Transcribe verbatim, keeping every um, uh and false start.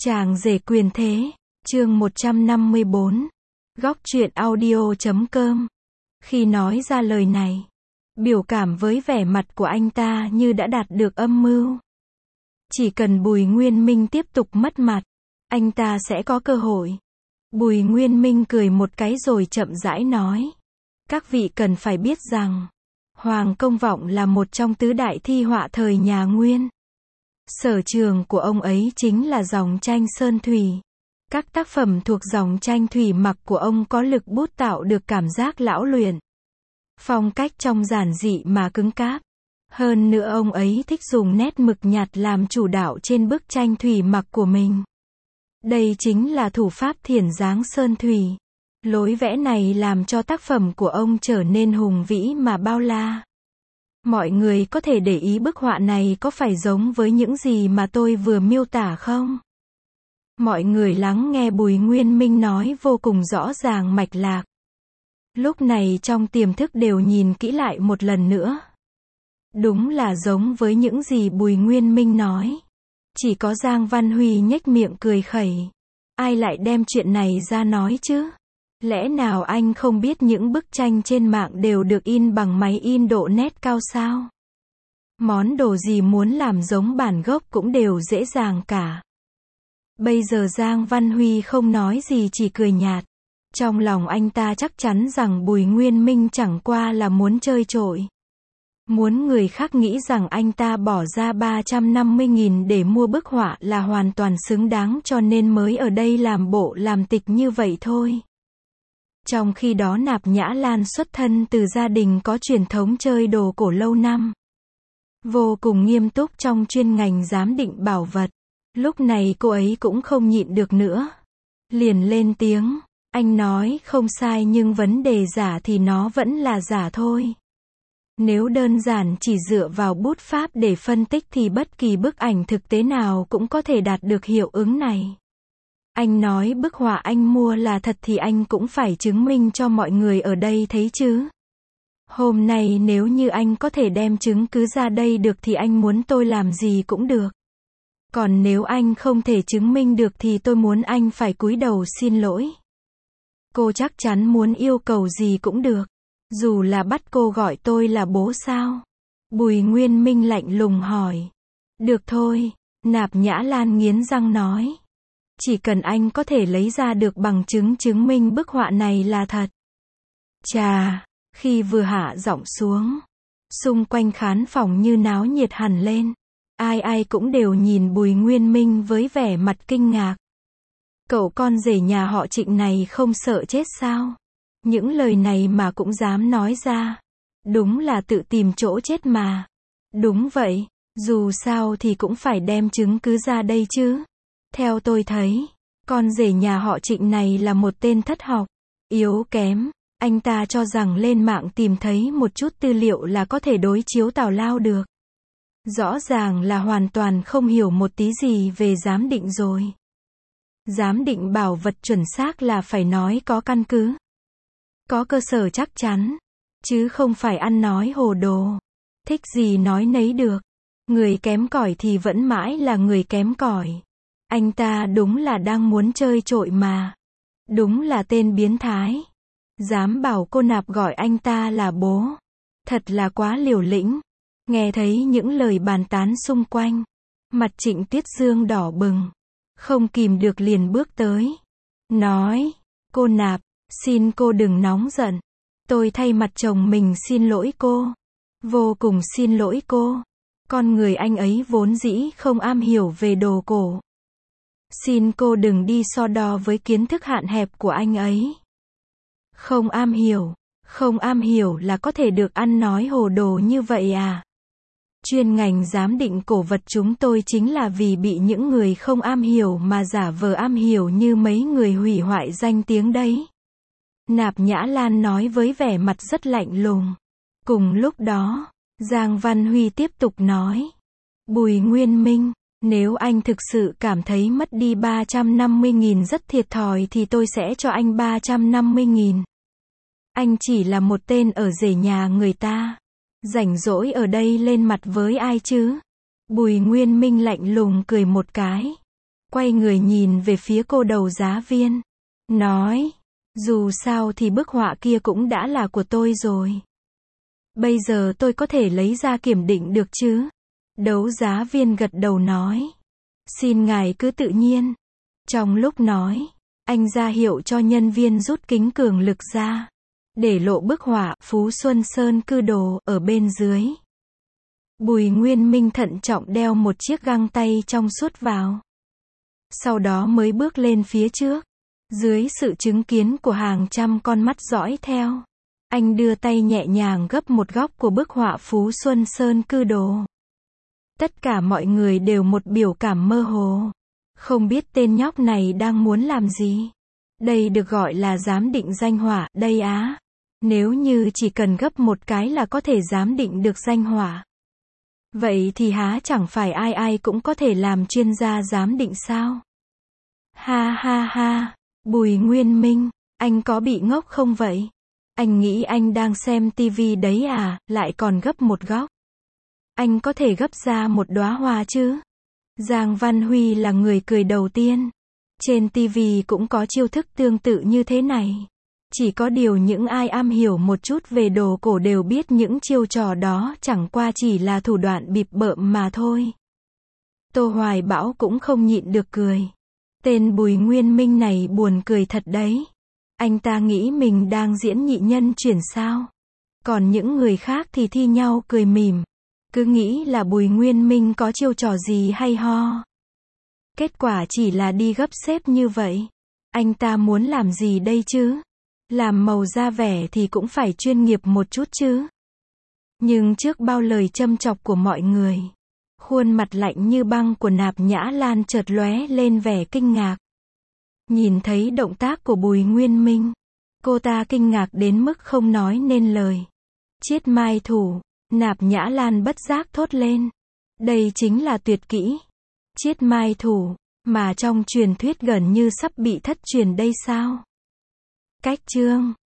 Chàng rể quyền thế, chương một trăm năm mươi bốn. Góc truyện audio chấm com. Khi nói ra lời này, biểu cảm với vẻ mặt của anh ta như đã đạt được âm mưu. Chỉ cần Bùi Nguyên Minh tiếp tục mất mặt, anh ta sẽ có cơ hội. Bùi Nguyên Minh cười một cái rồi chậm rãi nói. Các vị cần phải biết rằng, Hoàng Công Vọng là một trong tứ đại thi họa thời nhà Nguyên. Sở trường của ông ấy chính là dòng tranh sơn thủy. Các tác phẩm thuộc dòng tranh thủy mặc của ông có lực bút tạo được cảm giác lão luyện. Phong cách trông giản dị mà cứng cáp. Hơn nữa ông ấy thích dùng nét mực nhạt làm chủ đạo trên bức tranh thủy mặc của mình. Đây chính là thủ pháp thiển dáng sơn thủy. Lối vẽ này làm cho tác phẩm của ông trở nên hùng vĩ mà bao la. Mọi người có thể để ý bức họa này có phải giống với những gì mà tôi vừa miêu tả không? Mọi người lắng nghe Bùi Nguyên Minh nói vô cùng rõ ràng mạch lạc. Lúc này trong tiềm thức đều nhìn kỹ lại một lần nữa. Đúng là giống với những gì Bùi Nguyên Minh nói. Chỉ có Giang Văn Huy nhếch miệng cười khẩy. Ai lại đem chuyện này ra nói chứ? Lẽ nào anh không biết những bức tranh trên mạng đều được in bằng máy in độ nét cao sao? Món đồ gì muốn làm giống bản gốc cũng đều dễ dàng cả. Bây giờ Giang Văn Huy không nói gì chỉ cười nhạt. Trong lòng anh ta chắc chắn rằng Bùi Nguyên Minh chẳng qua là muốn chơi trội. Muốn người khác nghĩ rằng anh ta bỏ ra ba trăm năm mươi nghìn để mua bức họa là hoàn toàn xứng đáng cho nên mới ở đây làm bộ làm tịch như vậy thôi. Trong khi đó Nạp Nhã Lan xuất thân từ gia đình có truyền thống chơi đồ cổ lâu năm. Vô cùng nghiêm túc trong chuyên ngành giám định bảo vật. Lúc này cô ấy cũng không nhịn được nữa. Liền lên tiếng, anh nói không sai nhưng vấn đề giả thì nó vẫn là giả thôi. Nếu đơn giản chỉ dựa vào bút pháp để phân tích thì bất kỳ bức ảnh thực tế nào cũng có thể đạt được hiệu ứng này. Anh nói bức họa anh mua là thật thì anh cũng phải chứng minh cho mọi người ở đây thấy chứ. Hôm nay nếu như anh có thể đem chứng cứ ra đây được thì anh muốn tôi làm gì cũng được. Còn nếu anh không thể chứng minh được thì tôi muốn anh phải cúi đầu xin lỗi. Cô chắc chắn muốn yêu cầu gì cũng được. Dù là bắt cô gọi tôi là bố sao? Bùi Nguyên Minh lạnh lùng hỏi. Được thôi, Nạp Nhã Lan nghiến răng nói. Chỉ cần anh có thể lấy ra được bằng chứng chứng minh bức họa này là thật. Chà, khi vừa hạ giọng xuống, xung quanh khán phòng như náo nhiệt hẳn lên. Ai ai cũng đều nhìn Bùi Nguyên Minh với vẻ mặt kinh ngạc. Cậu con rể nhà họ Trịnh này không sợ chết sao? Những lời này mà cũng dám nói ra. Đúng là tự tìm chỗ chết mà. Đúng vậy, dù sao thì cũng phải đem chứng cứ ra đây chứ. Theo tôi thấy, con rể nhà họ Trịnh này là một tên thất học, yếu kém. Anh ta cho rằng lên mạng tìm thấy một chút tư liệu là có thể đối chiếu tào lao được. Rõ ràng là hoàn toàn không hiểu một tí gì về giám định rồi. Giám định bảo vật chuẩn xác là phải nói có căn cứ. Có cơ sở chắc chắn. Chứ không phải ăn nói hồ đồ. Thích gì nói nấy được. Người kém cỏi thì vẫn mãi là người kém cỏi. Anh ta đúng là đang muốn chơi trội mà. Đúng là tên biến thái. Dám bảo cô Nạp gọi anh ta là bố. Thật là quá liều lĩnh. Nghe thấy những lời bàn tán xung quanh. Mặt Trịnh Tiết Dương đỏ bừng. Không kìm được liền bước tới. Nói, cô Nạp, xin cô đừng nóng giận. Tôi thay mặt chồng mình xin lỗi cô. Vô cùng xin lỗi cô. Con người anh ấy vốn dĩ không am hiểu về đồ cổ. Xin cô đừng đi so đo với kiến thức hạn hẹp của anh ấy. Không am hiểu, không am hiểu là có thể được ăn nói hồ đồ như vậy à? Chuyên ngành giám định cổ vật chúng tôi chính là vì bị những người không am hiểu mà giả vờ am hiểu như mấy người hủy hoại danh tiếng đấy. Nạp Nhã Lan nói với vẻ mặt rất lạnh lùng. Cùng lúc đó, Giang Văn Huy tiếp tục nói. Bùi Nguyên Minh, nếu anh thực sự cảm thấy mất đi ba trăm năm mươi nghìn rất thiệt thòi thì tôi sẽ cho anh ba trăm năm mươi nghìn. Anh chỉ là một tên ở rể nhà người ta. Rảnh rỗi ở đây lên mặt với ai chứ? Bùi Nguyên Minh lạnh lùng cười một cái. quay người nhìn về phía cô đấu giá viên. Nói, dù sao thì bức họa kia cũng đã là của tôi rồi. Bây giờ tôi có thể lấy ra kiểm định được chứ? Đấu giá viên gật đầu nói. Xin ngài cứ tự nhiên. Trong lúc nói, anh ra hiệu cho nhân viên rút kính cường lực ra, để lộ bức họa Phú Xuân Sơn Cư Đồ ở bên dưới. Bùi Nguyên Minh thận trọng đeo một chiếc găng tay trong suốt vào. Sau đó mới bước lên phía trước. Dưới sự chứng kiến của hàng trăm con mắt dõi theo, anh đưa tay nhẹ nhàng gấp một góc của bức họa Phú Xuân Sơn Cư Đồ. Tất cả mọi người đều một biểu cảm mơ hồ. Không biết tên nhóc này đang muốn làm gì. Đây được gọi là giám định danh họa, đây á. Nếu như chỉ cần gấp một cái là có thể giám định được danh họa. Vậy thì há chẳng phải ai ai cũng có thể làm chuyên gia giám định sao? Ha ha ha, Bùi Nguyên Minh, anh có bị ngốc không vậy? Anh nghĩ anh đang xem tivi đấy à, lại còn gấp một góc. Anh có thể gấp ra một đóa hoa chứ? Giang Văn Huy là người cười đầu tiên. Trên tivi cũng có chiêu thức tương tự như thế này. Chỉ có điều những ai am hiểu một chút về đồ cổ đều biết những chiêu trò đó chẳng qua chỉ là thủ đoạn bịp bợm mà thôi. Tô Hoài Bão cũng không nhịn được cười. Tên Bùi Nguyên Minh này buồn cười thật đấy. Anh ta nghĩ mình đang diễn nhị nhân chuyển sao. Còn những người khác thì thi nhau cười mỉm. Cứ nghĩ là Bùi Nguyên Minh có chiêu trò gì hay ho. Kết quả chỉ là đi gấp xếp như vậy. Anh ta muốn làm gì đây chứ? Làm màu da vẻ thì cũng phải chuyên nghiệp một chút chứ. Nhưng trước bao lời châm chọc của mọi người, khuôn mặt lạnh như băng của Nạp Nhã Lan chợt lóe lên vẻ kinh ngạc. Nhìn thấy động tác của Bùi Nguyên Minh, cô ta kinh ngạc đến mức không nói nên lời. Chiết mai thủ, Nạp Nhã Lan bất giác thốt lên. Đây chính là tuyệt kỹ. Chiết mai thủ, mà trong truyền thuyết gần như sắp bị thất truyền đây sao? Cách chương